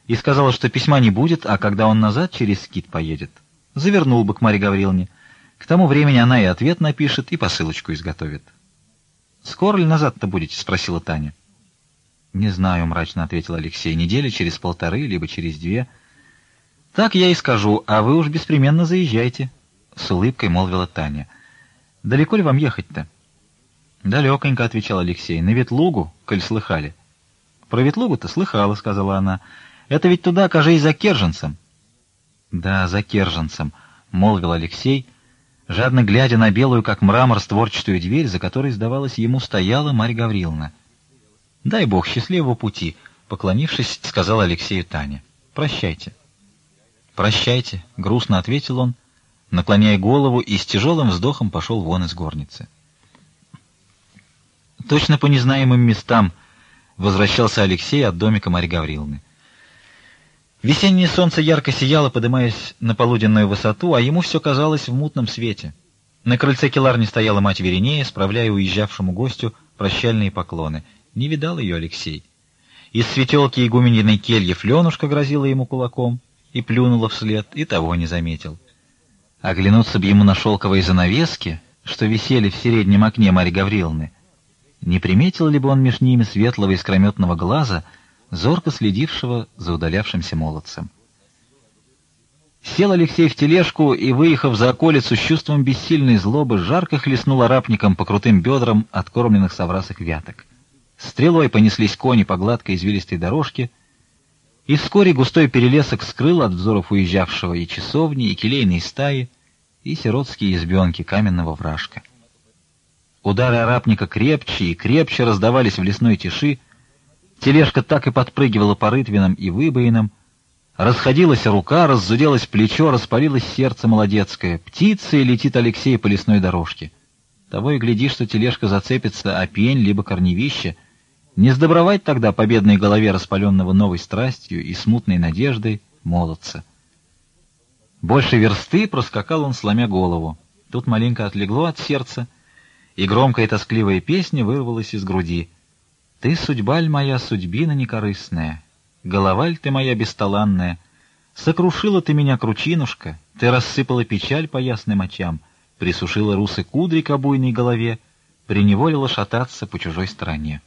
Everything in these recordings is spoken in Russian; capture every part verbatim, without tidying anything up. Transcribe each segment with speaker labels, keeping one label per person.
Speaker 1: и сказала, что письма не будет, а когда он назад через скит поедет, завернул бы к Марье Гавриловне. К тому времени она и ответ напишет, и посылочку изготовит. «Скоро ли назад-то будете?» — спросила Таня. «Не знаю», — мрачно ответил Алексей. «Недели через полторы, либо через две». «Так я и скажу, а вы уж беспременно заезжайте», — с улыбкой молвила Таня. «Далеко ли вам ехать-то?» «Далеконько», — отвечал Алексей. «На Ветлугу, коль слыхали». «Про Ветлугу-то слыхала», — сказала она. «Это ведь туда, кажись, за Керженцем». «Да, за Керженцем», — молвил Алексей, жадно глядя на белую, как мрамор, створчатую дверь, за которой, сдавалось, ему стояла Марья Гавриловна. «Дай Бог счастливого пути», — поклонившись, сказал Алексею Таня. «Прощайте». «Прощайте», — грустно ответил он, наклоняя голову, и с тяжелым вздохом пошел вон из горницы. Точно по незнаемым местам возвращался Алексей от домика Марьи Гавриловны. Весеннее солнце ярко сияло, подымаясь на полуденную высоту, а ему все казалось в мутном свете. На крыльце келарни стояла мать Веринея, справляя уезжавшему гостю прощальные поклоны. Не видал ее Алексей. Из светелки игуменьиной кельи Фленушка грозила ему кулаком и плюнула вслед, и того не заметил. Оглянуться б ему на шелковые занавески, что висели в среднем окне Марьи Гавриловны, не приметил ли бы он меж ними светлого искрометного глаза, зорко следившего за удалявшимся молодцем. Сел Алексей в тележку и, выехав за околицу, с чувством бессильной злобы, жарко хлестнул арапником по крутым бедрам откормленных соврасок вяток. Стрелой понеслись кони по гладкой извилистой дорожке, и вскоре густой перелесок скрыл от взоров уезжавшего и часовни, и келейные стаи, и сиротские избенки каменного вражка. Удары арапника крепче и крепче раздавались в лесной тиши, тележка так и подпрыгивала по рытвинам и выбоинам, расходилась рука, раззуделось плечо, распалилось сердце молодецкое. Птицей летит Алексей по лесной дорожке. Того и гляди, что тележка зацепится о пень либо корневище. Не сдобровать тогда по бедной голове распаленного новой страстью и смутной надеждой молодца. Больше версты проскакал он, сломя голову. Тут маленько отлегло от сердца, и громкая тоскливая песня вырвалась из груди. «Ты, судьба-ль моя, судьбина некорыстная, голова-ль ты моя бесталанная, сокрушила ты меня, кручинушка, ты рассыпала печаль по ясным очам, присушила русы кудри к обуйной голове, приневолила шататься по чужой стороне».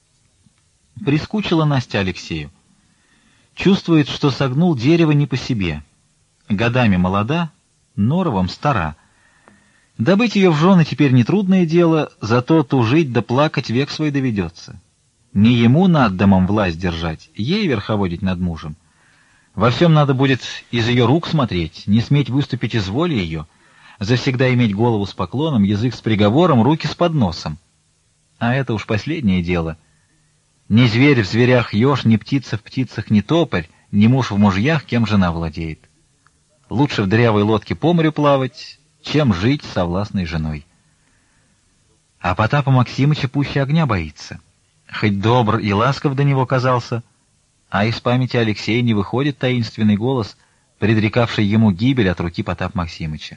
Speaker 1: Прискучила Настя Алексею. Чувствует, что согнул дерево не по себе. Годами молода, норовом стара. Добыть ее в жены теперь нетрудное дело, зато тужить да плакать век свой доведется. Не ему над домом власть держать, ей верховодить над мужем. Во всем надо будет из ее рук смотреть, не сметь выступить из воли ее, завсегда иметь голову с поклоном, язык с приговором, руки с подносом. А это уж последнее дело. Ни зверь в зверях еж, ни птица в птицах, ни топорь, ни муж в мужьях, кем жена владеет. Лучше в дырявой лодке по морю плавать, чем жить со властной женой. А Потапа Максимыча пуще огня боится. Хоть добр и ласков до него казался, а из памяти Алексея не выходит таинственный голос, предрекавший ему гибель от руки Потапа Максимыча.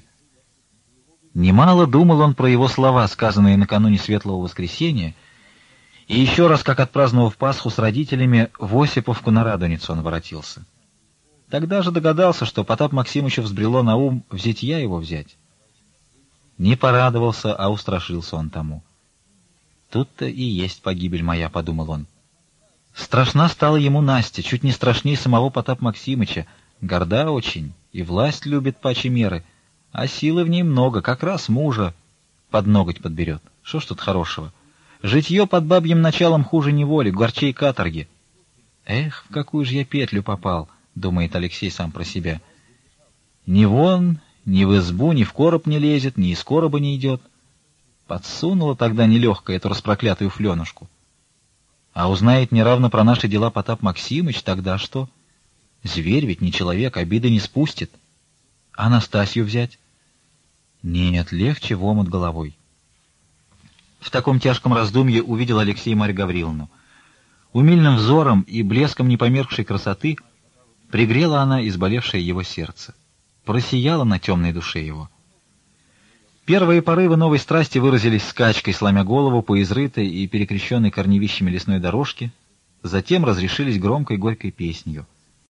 Speaker 1: Немало думал он про его слова, сказанные накануне Светлого Воскресения, и еще раз, как отпраздновав Пасху с родителями, в Осиповку на Радоницу он воротился. Тогда же догадался, что Потап Максимычу взбрело на ум в зятья его взять. Не порадовался, а устрашился он тому. «Тут-то и есть погибель моя», — подумал он. Страшна стала ему Настя, чуть не страшней самого Потапа Максимыча, горда очень, и власть любит паче меры, а силы в ней много, как раз мужа под ноготь подберет. Что ж тут хорошего? Житье под бабьим началом хуже неволи, горчей каторги. «Эх, в какую же я петлю попал», — думает Алексей сам про себя. «Ни вон, ни в избу, ни в короб не лезет, ни из короба не идет. Подсунула тогда нелегкая эту распроклятую Фленушку. А узнает неравно про наши дела Потап Максимыч, тогда что? Зверь ведь не человек, обиды не спустит. А Настасью взять? Нет, легче в омут головой». В таком тяжком раздумье увидел Алексей Марью Гавриловну. Умильным взором и блеском непомеркшей красоты пригрела она изболевшее его сердце. Просияла на темной душе его. Первые порывы новой страсти выразились скачкой, сломя голову по изрытой и перекрещенной корневищами лесной дорожке, затем разрешились громкой горькой песнью.